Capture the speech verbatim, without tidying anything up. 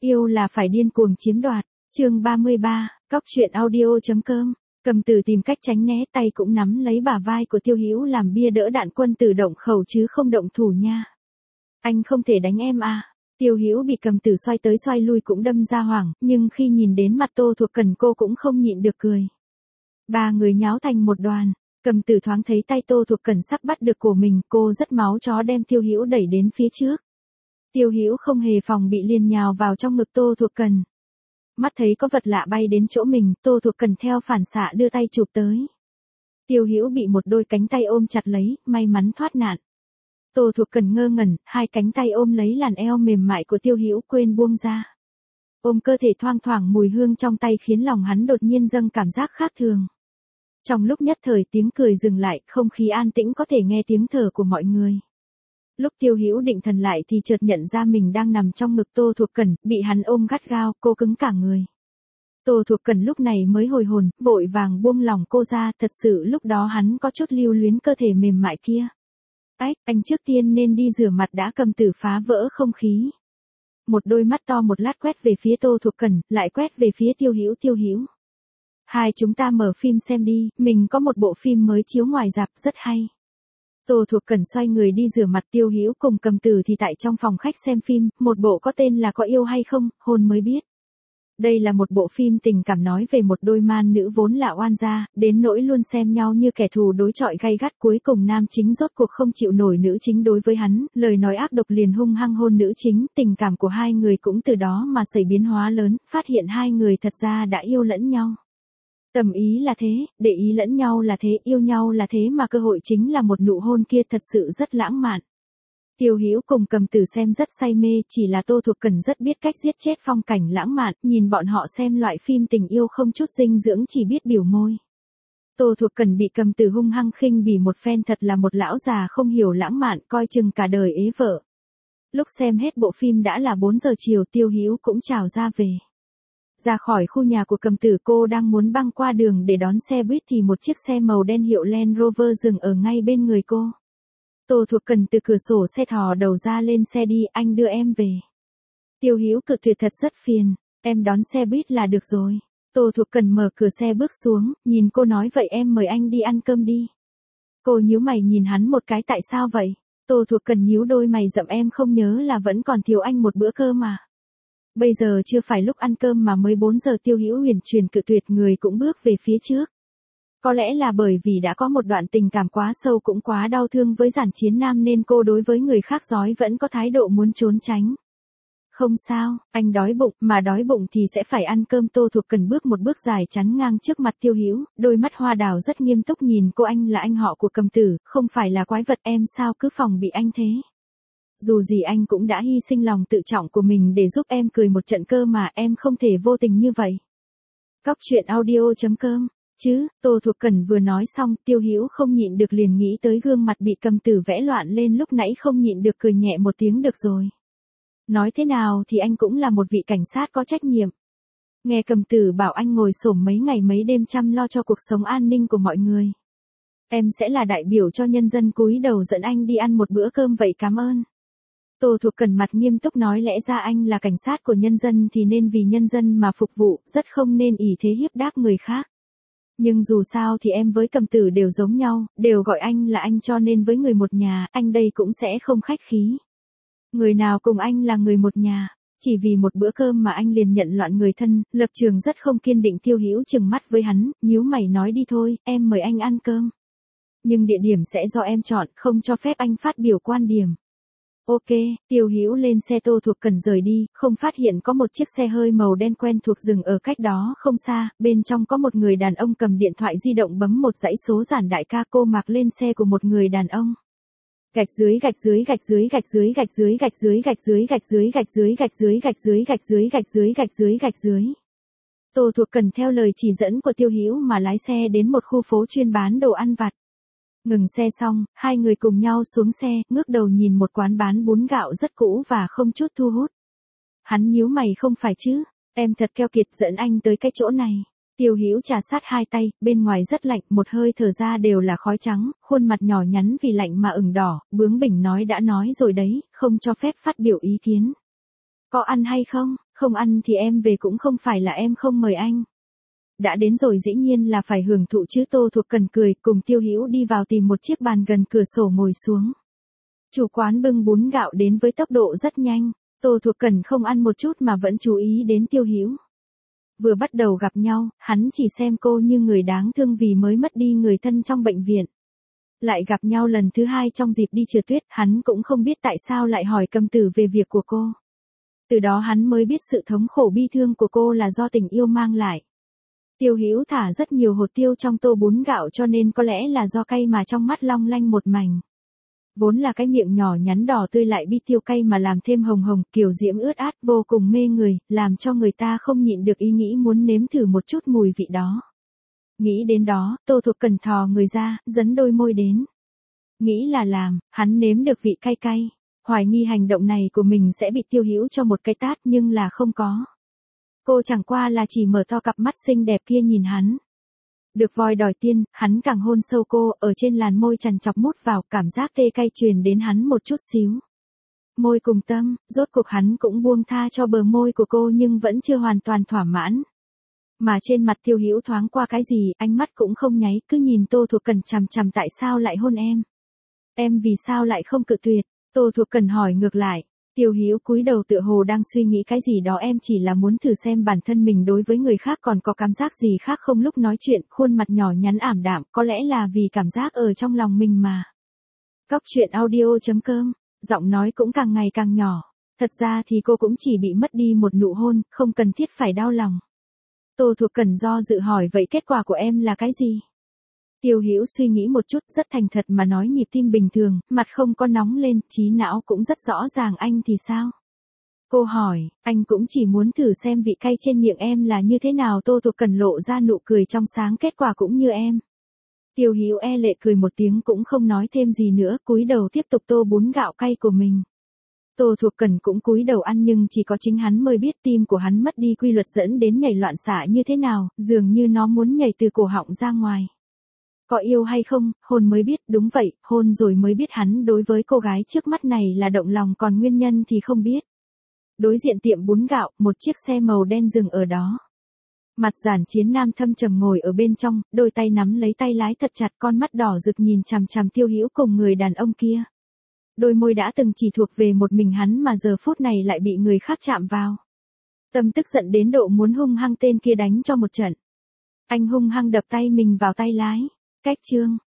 Yêu là phải điên cuồng chiếm đoạt. Chương ba mươi ba, cóc truyện audio chấm com. Cầm Tử tìm cách tránh né, tay cũng nắm lấy bả vai của Tiêu Hữu làm bia đỡ đạn. Quân Tử động khẩu chứ không động thủ nha. Anh không thể đánh em à. Tiêu Hữu bị Cầm Tử xoay tới xoay lui cũng đâm ra hoảng, nhưng khi nhìn đến mặt Tô Thuộc Cần cô cũng không nhịn được cười. Ba người nháo thành một đoàn. Cầm Tử thoáng thấy tay Tô Thuộc Cần sắp bắt được cổ mình, cô rất máu chó đem Tiêu Hữu đẩy đến phía trước. Tiêu Hữu không hề phòng bị liền nhào vào trong ngực Tô Thuộc Cần. Mắt thấy có vật lạ bay đến chỗ mình, Tô Thuộc Cần theo phản xạ đưa tay chụp tới. Tiêu Hữu bị một đôi cánh tay ôm chặt lấy, may mắn thoát nạn. Tô Thuộc Cần ngơ ngẩn, hai cánh tay ôm lấy làn eo mềm mại của Tiêu Hữu quên buông ra. Ôm cơ thể thoang thoảng mùi hương trong tay khiến lòng hắn đột nhiên dâng cảm giác khác thường. Trong lúc nhất thời tiếng cười dừng lại, không khí an tĩnh có thể nghe tiếng thở của mọi người. Lúc Tiêu Hữu định thần lại thì chợt nhận ra mình đang nằm trong ngực Tô Thuộc Cần, bị hắn ôm gắt gao, cô cứng cả người. Tô Thuộc Cần lúc này mới hồi hồn, vội vàng buông lòng cô ra, thật sự lúc đó hắn có chút lưu luyến cơ thể mềm mại kia. Ách, anh trước tiên nên đi rửa mặt đã. Cầm Tử phá vỡ không khí. Một đôi mắt to một lát quét về phía Tô Thuộc Cần, lại quét về phía Tiêu Hữu. Tiêu Hữu, hai chúng ta mở phim xem đi, mình có một bộ phim mới chiếu ngoài rạp rất hay. Tô Thuộc Cần xoay người đi rửa mặt. Tiêu Hữu cùng Cầm Tử thì tại trong phòng khách xem phim, một bộ có tên là Có Yêu Hay Không, Hôn Mới Biết. Đây là một bộ phim tình cảm nói về một đôi man nữ vốn là oan gia, đến nỗi luôn xem nhau như kẻ thù đối chọi gay gắt. Cuối cùng nam chính rốt cuộc không chịu nổi nữ chính đối với hắn, lời nói ác độc liền hung hăng hôn nữ chính. Tình cảm của hai người cũng từ đó mà xảy biến hóa lớn, phát hiện hai người thật ra đã yêu lẫn nhau. Tầm ý là thế, để ý lẫn nhau là thế, yêu nhau là thế mà cơ hội chính là một nụ hôn kia thật sự rất lãng mạn. Tiêu Hữu cùng Cầm Tử xem rất say mê, chỉ là Tô Thuộc Cần rất biết cách giết chết phong cảnh lãng mạn, nhìn bọn họ xem loại phim tình yêu không chút dinh dưỡng chỉ biết biểu môi. Tô Thuộc Cần bị Cầm Tử hung hăng khinh bỉ một phen, thật là một lão già không hiểu lãng mạn, coi chừng cả đời ế vợ. Lúc xem hết bộ phim đã là bốn giờ chiều, Tiêu Hữu cũng chào ra về. Ra khỏi khu nhà của Cầm Tử, cô đang muốn băng qua đường để đón xe buýt thì một chiếc xe màu đen hiệu Land Rover dừng ở ngay bên người cô. Tô Thuộc Cần từ cửa sổ xe thò đầu ra, lên xe đi, anh đưa em về. Tiêu Hữu cự tuyệt, thật rất phiền, em đón xe buýt là được rồi. Tô Thuộc Cần mở cửa xe bước xuống, nhìn cô nói vậy em mời anh đi ăn cơm đi. Cô nhíu mày nhìn hắn một cái, tại sao vậy? Tô Thuộc Cần nhíu đôi mày rậm, em không nhớ là vẫn còn thiếu anh một bữa cơm mà. Bây giờ chưa phải lúc ăn cơm mà mới bốn giờ. Tiêu Hữu huyền truyền cự tuyệt, người cũng bước về phía trước. Có lẽ là bởi vì đã có một đoạn tình cảm quá sâu cũng quá đau thương với Giản Chiến Nam nên cô đối với người khác giói vẫn có thái độ muốn trốn tránh. Không sao, anh đói bụng, mà đói bụng thì sẽ phải ăn cơm. Tô Thuộc Cần bước một bước dài chắn ngang trước mặt Tiêu Hữu, đôi mắt hoa đào rất nghiêm túc nhìn cô. Anh là anh họ của Cầm Tử, không phải là quái vật, em sao cứ phòng bị anh thế? Dù gì anh cũng đã hy sinh lòng tự trọng của mình để giúp em cười một trận cơ mà, em không thể vô tình như vậy. Cóc truyện audio chấm com. Chứ, Tô Thuộc Cần vừa nói xong, Tiêu Hữu không nhịn được liền nghĩ tới gương mặt bị Cầm Tử vẽ loạn lên lúc nãy, không nhịn được cười nhẹ một tiếng. Được rồi. Nói thế nào thì anh cũng là một vị cảnh sát có trách nhiệm. Nghe Cầm Tử bảo anh ngồi xổm mấy ngày mấy đêm chăm lo cho cuộc sống an ninh của mọi người. Em sẽ là đại biểu cho nhân dân cúi đầu dẫn anh đi ăn một bữa cơm vậy, cảm ơn. Tô Thuộc Cần mặt nghiêm túc nói, lẽ ra anh là cảnh sát của nhân dân thì nên vì nhân dân mà phục vụ, rất không nên ỷ thế hiếp đáp người khác. Nhưng dù sao thì em với Cầm Tử đều giống nhau, đều gọi anh là anh, cho nên với người một nhà, anh đây cũng sẽ không khách khí. Người nào cùng anh là người một nhà, chỉ vì một bữa cơm mà anh liền nhận loạn người thân, lập trường rất không kiên định. Tiêu Hữu trừng mắt với hắn, nhíu mày nói, đi thôi, em mời anh ăn cơm. Nhưng địa điểm sẽ do em chọn, không cho phép anh phát biểu quan điểm. Ok, Tiêu Hữu lên xe. Tô Thuộc Cần rời đi, không phát hiện có một chiếc xe hơi màu đen quen thuộc dừng ở cách đó không xa, bên trong có một người đàn ông cầm điện thoại di động bấm một dãy số. Giản đại ca. Cô mặc lên xe của một người đàn ông. Gạch dưới gạch dưới gạch dưới gạch dưới gạch dưới gạch dưới gạch dưới gạch dưới gạch dưới gạch dưới gạch dưới gạch dưới gạch dưới gạch dưới gạch dưới. Tô Thuộc Cần theo lời chỉ dẫn của Tiêu Hữu mà lái xe đến một khu phố chuyên bán đồ ăn vặt. Ngừng xe xong, hai người cùng nhau xuống xe, ngước đầu nhìn một quán bán bún gạo rất cũ và không chút thu hút. Hắn nhíu mày, không phải chứ, em thật keo kiệt dẫn anh tới cái chỗ này. Tiêu Hữu trà sát hai tay, bên ngoài rất lạnh, một hơi thở ra đều là khói trắng, khuôn mặt nhỏ nhắn vì lạnh mà ửng đỏ, bướng bỉnh nói, đã nói rồi đấy, không cho phép phát biểu ý kiến. Có ăn hay không? Không ăn thì em về, cũng không phải là em không mời anh. Đã đến rồi dĩ nhiên là phải hưởng thụ chứ. Tô Thuộc Cần cười, cùng Tiêu Hữu đi vào tìm một chiếc bàn gần cửa sổ ngồi xuống. Chủ quán bưng bún gạo đến với tốc độ rất nhanh, Tô Thuộc Cần không ăn một chút mà vẫn chú ý đến Tiêu Hữu. Vừa bắt đầu gặp nhau, hắn chỉ xem cô như người đáng thương vì mới mất đi người thân trong bệnh viện. Lại gặp nhau lần thứ hai trong dịp đi trượt tuyết, hắn cũng không biết tại sao lại hỏi Cầm Tử về việc của cô. Từ đó hắn mới biết sự thống khổ bi thương của cô là do tình yêu mang lại. Tiêu Hữu thả rất nhiều hột tiêu trong tô bún gạo cho nên có lẽ là do cay mà trong mắt long lanh một mảnh. Vốn là cái miệng nhỏ nhắn đỏ tươi lại bi tiêu cay mà làm thêm hồng hồng, kiểu diễm ướt át vô cùng mê người, làm cho người ta không nhịn được ý nghĩ muốn nếm thử một chút mùi vị đó. Nghĩ đến đó, Tô Thuộc Cần thò người ra, dấn đôi môi đến. Nghĩ là làm, hắn nếm được vị cay cay. Hoài nghi hành động này của mình sẽ bị Tiêu Hữu cho một cái tát nhưng là không có. Cô chẳng qua là chỉ mở to cặp mắt xinh đẹp kia nhìn hắn. Được voi đòi tiên, hắn càng hôn sâu cô, ở trên làn môi chằn chọc mút vào, cảm giác tê cay truyền đến hắn một chút xíu. Môi cùng tâm, rốt cuộc hắn cũng buông tha cho bờ môi của cô nhưng vẫn chưa hoàn toàn thỏa mãn. Mà trên mặt Tiêu Hữu thoáng qua cái gì, ánh mắt cũng không nháy, cứ nhìn Tô Thuộc Cần chằm chằm. Tại sao lại hôn em? Em vì sao lại không cự tuyệt? Tô Thuộc Cần hỏi ngược lại. Tiêu Hữu cúi đầu tựa hồ đang suy nghĩ cái gì đó. Em chỉ là muốn thử xem bản thân mình đối với người khác còn có cảm giác gì khác không. Lúc nói chuyện, khuôn mặt nhỏ nhắn ảm đạm, có lẽ là vì cảm giác ở trong lòng mình mà. Cóc truyện audio chấm com, giọng nói cũng càng ngày càng nhỏ. Thật ra thì cô cũng chỉ bị mất đi một nụ hôn, không cần thiết phải đau lòng. Tô Thuộc Cần do dự hỏi, vậy kết quả của em là cái gì? Tiêu Hữu suy nghĩ một chút, rất thành thật mà nói, nhịp tim bình thường, mặt không có nóng lên, trí não cũng rất rõ ràng. Anh thì sao? Cô hỏi, anh cũng chỉ muốn thử xem vị cay trên miệng em là như thế nào. Tô Thuộc Cần lộ ra nụ cười trong sáng, kết quả cũng như em. Tiêu Hữu e lệ cười một tiếng cũng không nói thêm gì nữa, cúi đầu tiếp tục tô bún gạo cay của mình. Tô Thuộc Cần cũng cúi đầu ăn nhưng chỉ có chính hắn mới biết tim của hắn mất đi quy luật dẫn đến nhảy loạn xạ như thế nào, dường như nó muốn nhảy từ cổ họng ra ngoài. Có yêu hay không, hôn mới biết. Đúng vậy, hôn rồi mới biết hắn đối với cô gái trước mắt này là động lòng, còn nguyên nhân thì không biết. Đối diện tiệm bún gạo, một chiếc xe màu đen dừng ở đó. Mặt Giản Chiến Nam thâm trầm ngồi ở bên trong, đôi tay nắm lấy tay lái thật chặt, con mắt đỏ rực nhìn chằm chằm Tiêu Hữu cùng người đàn ông kia. Đôi môi đã từng chỉ thuộc về một mình hắn mà giờ phút này lại bị người khác chạm vào. Tâm tức giận đến độ muốn hung hăng tên kia đánh cho một trận. Anh hung hăng đập tay mình vào tay lái. Cách chương